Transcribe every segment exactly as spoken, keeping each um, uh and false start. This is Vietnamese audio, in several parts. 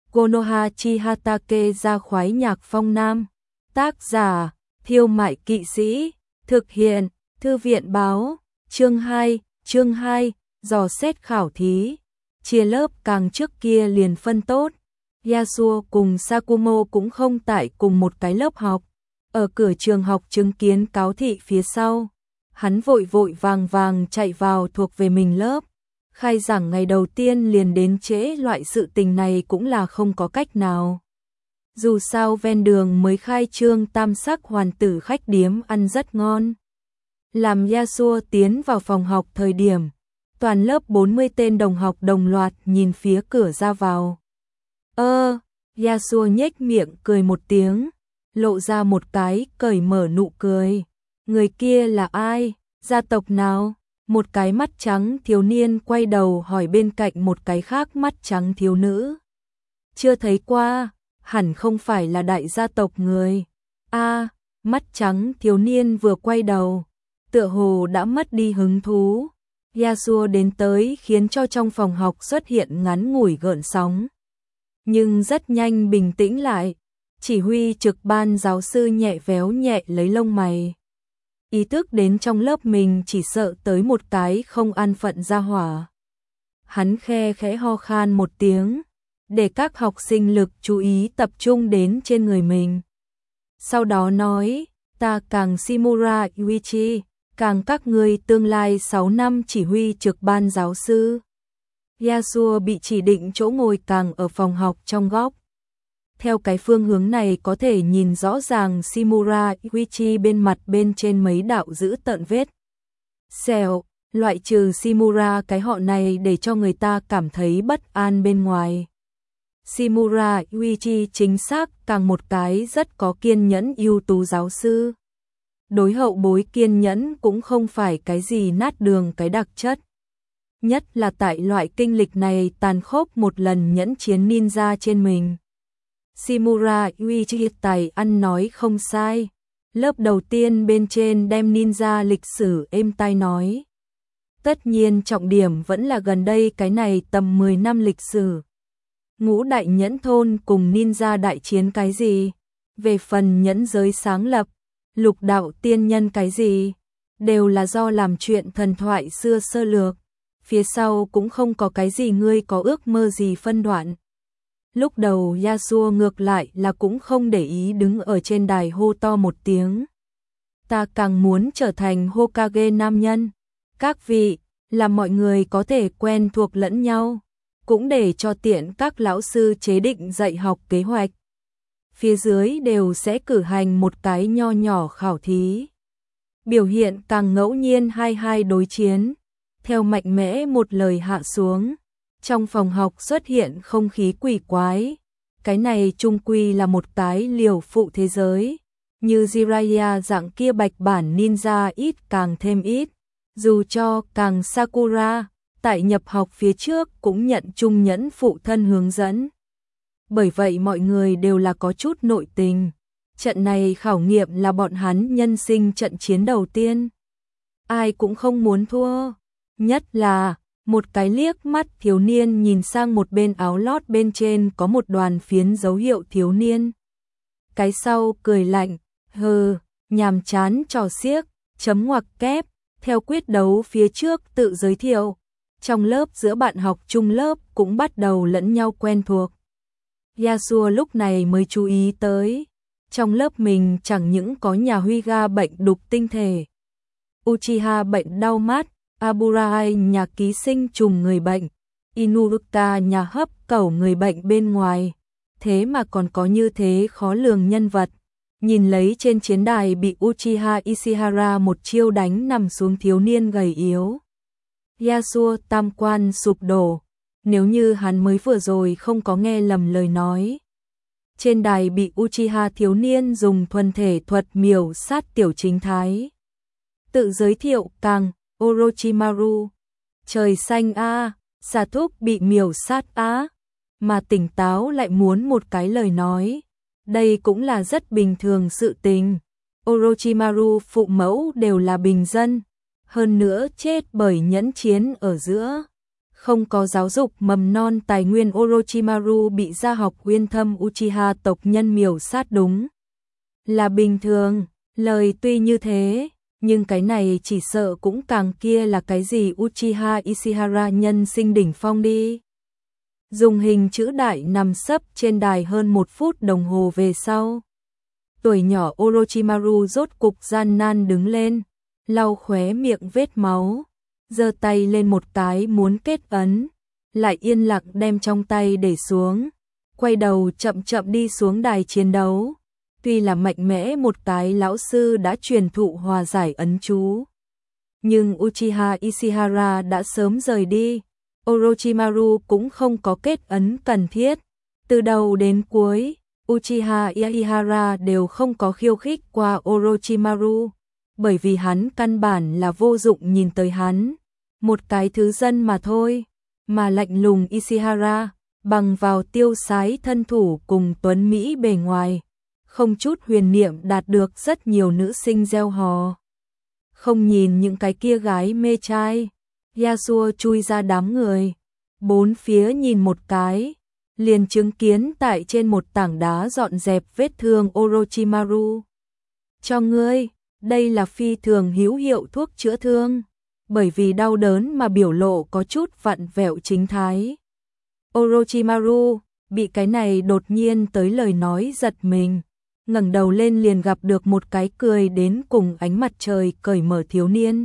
Konoha Chihatake ra khoái nhạc phong nam. Tác giả, Thiêu Mại Kỵ Sĩ. Thực hiện, Thư viện báo. Chương hai, chương hai, dò xét khảo thí. Chia lớp càng trước kia liền phân tốt. Yasuo cùng Sakumo cũng không tại cùng một cái lớp học. Ở cửa trường học chứng kiến cáo thị phía sau. Hắn vội vội vàng vàng chạy vào thuộc về mình lớp. Khai giảng ngày đầu tiên liền đến trễ, loại sự tình này cũng là không có cách nào. Dù sao ven đường mới khai trương tam sắc hoàn tử khách điếm ăn rất ngon. Làm Yasuo tiến vào phòng học thời điểm, toàn lớp bốn mươi tên đồng học đồng loạt nhìn phía cửa ra vào. Ơ, Yasuo nhếch miệng cười một tiếng, lộ ra một cái cởi mở nụ cười. Người kia là ai? Gia tộc nào? Một cái mắt trắng thiếu niên quay đầu hỏi bên cạnh một cái khác mắt trắng thiếu nữ. Chưa thấy qua, hẳn không phải là đại gia tộc người. A, mắt trắng thiếu niên vừa quay đầu, tựa hồ đã mất đi hứng thú. Yasuo đến tới khiến cho trong phòng học xuất hiện ngắn ngủi gợn sóng. Nhưng rất nhanh bình tĩnh lại, chỉ huy trực ban giáo sư nhẹ véo nhẹ lấy lông mày. Ý thức đến trong lớp mình chỉ sợ tới một cái không an phận ra hỏa. Hắn khe khẽ ho khan một tiếng, để các học sinh lực chú ý tập trung đến trên người mình. Sau đó nói, ta càng Shimura Yuichi, càng các ngươi tương lai sáu năm chỉ huy trực ban giáo sư. Yasuo bị chỉ định chỗ ngồi càng ở phòng học trong góc. Theo cái phương hướng này có thể nhìn rõ ràng Shimura Yuichi bên mặt bên trên mấy đạo giữ tợn vết sẹo, loại trừ Shimura cái họ này để cho người ta cảm thấy bất an bên ngoài. Shimura Yuichi chính xác càng một cái rất có kiên nhẫn ưu tú giáo sư. Đối hậu bối kiên nhẫn cũng không phải cái gì nát đường cái đặc chất. Nhất là tại loại kinh lịch này tàn khốc một lần nhẫn chiến ninja trên mình. Shimura Yuichi tài ăn nói không sai. Lớp đầu tiên bên trên đem ninja lịch sử êm tai nói. Tất nhiên trọng điểm vẫn là gần đây cái này tầm mười năm lịch sử. Ngũ đại nhẫn thôn cùng ninja đại chiến cái gì? Về phần nhẫn giới sáng lập, lục đạo tiên nhân cái gì? Đều là do làm chuyện thần thoại xưa sơ lược. Phía sau cũng không có cái gì ngươi có ước mơ gì phân đoạn. Lúc đầu Yasuo ngược lại là cũng không để ý đứng ở trên đài hô to một tiếng. Ta càng muốn trở thành Hokage nam nhân. Các vị, là mọi người có thể quen thuộc lẫn nhau, cũng để cho tiện các lão sư chế định dạy học kế hoạch. Phía dưới đều sẽ cử hành một cái nho nhỏ khảo thí. Biểu hiện càng ngẫu nhiên hai hai đối chiến. Theo mạnh mẽ một lời hạ xuống, trong phòng học xuất hiện không khí quỷ quái. Cái này chung quy là một cái liều phụ thế giới. Như Jiraiya dạng kia bạch bản ninja ít càng thêm ít. Dù cho càng Sakura, tại nhập học phía trước cũng nhận trung nhẫn phụ thân hướng dẫn. Bởi vậy mọi người đều là có chút nội tình. Trận này khảo nghiệm là bọn hắn nhân sinh trận chiến đầu tiên. Ai cũng không muốn thua. Nhất là, một cái liếc mắt thiếu niên nhìn sang một bên áo lót bên trên có một đoàn phiến dấu hiệu thiếu niên. Cái sau cười lạnh, hừ, nhàm chán trò xiếc, chấm ngoặc kép, theo quyết đấu phía trước tự giới thiệu. Trong lớp giữa bạn học chung lớp cũng bắt đầu lẫn nhau quen thuộc. Yasuo lúc này mới chú ý tới, trong lớp mình chẳng những có nhà Huyga bệnh đục tinh thể, Uchiha bệnh đau mắt, Aburai nhà ký sinh trùng người bệnh, Inuruka nhà hấp cẩu người bệnh bên ngoài, thế mà còn có như thế khó lường nhân vật. Nhìn lấy trên chiến đài bị Uchiha Ishihara một chiêu đánh nằm xuống thiếu niên gầy yếu. Yasuo tam quan sụp đổ, nếu như hắn mới vừa rồi không có nghe lầm lời nói. Trên đài bị Uchiha thiếu niên dùng thuần thể thuật miểu sát tiểu chính thái. Tự giới thiệu càng Orochimaru, trời xanh a, xà thúc bị miểu sát á, mà tỉnh táo lại muốn một cái lời nói. Đây cũng là rất bình thường sự tình. Orochimaru phụ mẫu đều là bình dân, hơn nữa chết bởi nhẫn chiến ở giữa. Không có giáo dục mầm non tài nguyên Orochimaru bị gia học uyên thâm Uchiha tộc nhân miểu sát đúng là bình thường, lời tuy như thế, nhưng cái này chỉ sợ cũng càng kia là cái gì Uchiha Ishihara nhân sinh đỉnh phong đi. Dùng hình chữ đại nằm sấp trên đài hơn một phút đồng hồ về sau. Tuổi nhỏ Orochimaru rốt cục gian nan đứng lên, lau khóe miệng vết máu, giơ tay lên một cái muốn kết ấn, lại yên lặng đem trong tay để xuống, quay đầu chậm chậm đi xuống đài chiến đấu. Tuy là mạnh mẽ một cái lão sư đã truyền thụ hòa giải ấn chú, nhưng Uchiha Ishihara đã sớm rời đi, Orochimaru cũng không có kết ấn cần thiết. Từ đầu đến cuối, Uchiha Ishihara đều không có khiêu khích qua Orochimaru, bởi vì hắn căn bản là vô dụng nhìn tới hắn, một cái thứ dân mà thôi, mà lạnh lùng Ishihara, bằng vào tiêu sái thân thủ cùng tuấn Mỹ bề ngoài, không chút huyền niệm đạt được rất nhiều nữ sinh gieo hò. Không nhìn những cái kia gái mê trai, Yasuo chui ra đám người, bốn phía nhìn một cái, liền chứng kiến tại trên một tảng đá dọn dẹp vết thương Orochimaru. Cho ngươi, đây là phi thường hữu hiệu thuốc chữa thương, bởi vì đau đớn mà biểu lộ có chút vặn vẹo chính thái. Orochimaru bị cái này đột nhiên tới lời nói giật mình, ngẩng đầu lên liền gặp được một cái cười đến cùng ánh mặt trời cởi mở thiếu niên.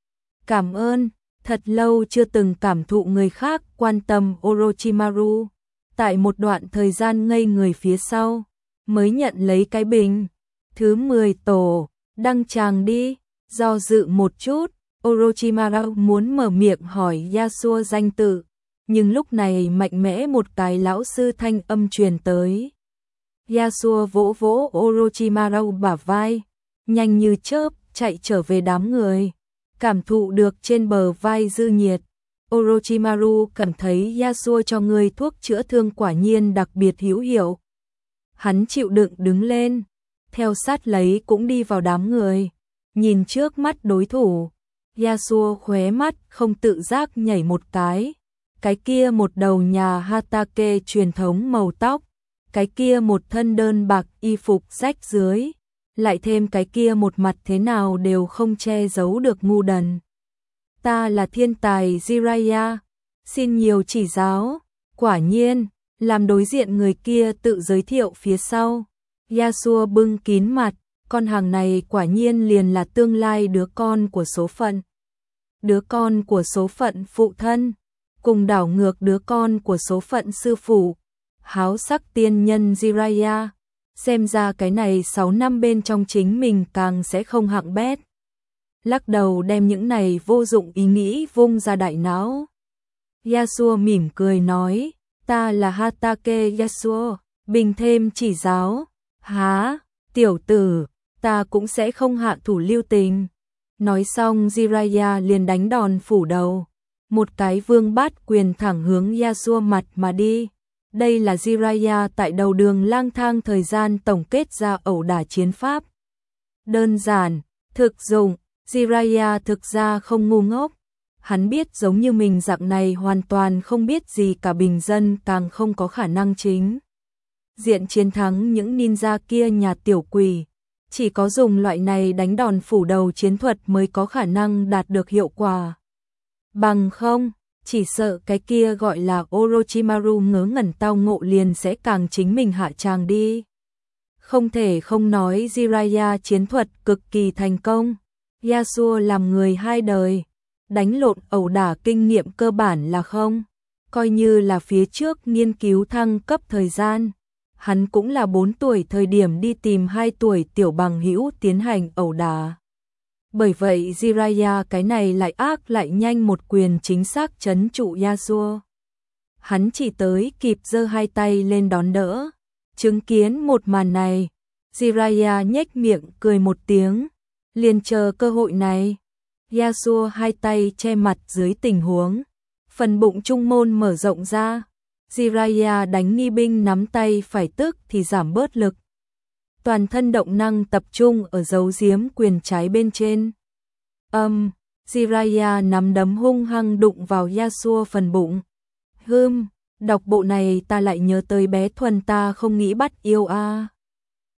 Cảm ơn, thật lâu chưa từng cảm thụ người khác quan tâm Orochimaru, tại một đoạn thời gian ngây người phía sau, mới nhận lấy cái bình. Thứ mười tổ, đăng tràng đi, do dự một chút, Orochimaru muốn mở miệng hỏi Yasuo danh tự, nhưng lúc này mạnh mẽ một cái lão sư thanh âm truyền tới. Yasuo vỗ vỗ Orochimaru bả vai, nhanh như chớp chạy trở về đám người, cảm thụ được trên bờ vai dư nhiệt. Orochimaru cảm thấy Yasuo cho người thuốc chữa thương quả nhiên đặc biệt hữu hiệu. Hắn chịu đựng đứng lên, theo sát lấy cũng đi vào đám người, nhìn trước mắt đối thủ. Yasuo khóe mắt không tự giác nhảy một cái, cái kia một đầu nhà Hatake truyền thống màu tóc, cái kia một thân đơn bạc y phục rách dưới, lại thêm cái kia một mặt thế nào đều không che giấu được ngu đần. Ta là thiên tài Jiraiya, xin nhiều chỉ giáo. Quả nhiên, làm đối diện người kia tự giới thiệu phía sau. Yasuo bưng kín mặt, con hàng này quả nhiên liền là tương lai đứa con của số phận. Đứa con của số phận phụ thân, cùng đảo ngược đứa con của số phận sư phụ. Háo sắc tiên nhân Jiraiya, xem ra cái này sáu năm bên trong chính mình càng sẽ không hạng bét. Lắc đầu đem những này vô dụng ý nghĩ vung ra đại não. Yasuo mỉm cười nói, ta là Hatake Yasuo, bình thêm chỉ giáo. Há, tiểu tử, ta cũng sẽ không hạ thủ lưu tình. Nói xong Jiraiya liền đánh đòn phủ đầu, một cái vương bát quyền thẳng hướng Yasuo mặt mà đi. Đây là Jiraiya tại đầu đường lang thang thời gian tổng kết ra ẩu đả chiến pháp. Đơn giản, thực dụng, Jiraiya thực ra không ngu ngốc. Hắn biết giống như mình dạng này hoàn toàn không biết gì cả bình dân càng không có khả năng chính diện chiến thắng những ninja kia nhà tiểu quỷ. Chỉ có dùng loại này đánh đòn phủ đầu chiến thuật mới có khả năng đạt được hiệu quả. Bằng không, chỉ sợ cái kia gọi là Orochimaru ngớ ngẩn tao ngộ liền sẽ càng chính mình hạ tràng đi. Không thể không nói Jiraiya chiến thuật cực kỳ thành công. Yasuo làm người hai đời, đánh lộn ẩu đả kinh nghiệm cơ bản là không. Coi như là phía trước nghiên cứu thăng cấp thời gian, hắn cũng là bốn tuổi thời điểm đi tìm hai tuổi tiểu bằng hữu tiến hành ẩu đả. Bởi vậy Jiraiya cái này lại ác lại nhanh một quyền chính xác trấn trụ Yasuo. Hắn chỉ tới kịp giơ hai tay lên đón đỡ. Chứng kiến một màn này, Jiraiya nhếch miệng cười một tiếng, liền chờ cơ hội này. Yasuo hai tay che mặt dưới tình huống, phần bụng trung môn mở rộng ra. Jiraiya đánh nghi binh nắm tay phải tức thì giảm bớt lực. Toàn thân động năng tập trung ở dấu giếm quyền trái bên trên. Âm, um, Jiraiya nắm đấm hung hăng đụng vào Yasuo phần bụng. Hừm, đọc bộ này ta lại nhớ tới bé Thuần ta không nghĩ bắt yêu a. À.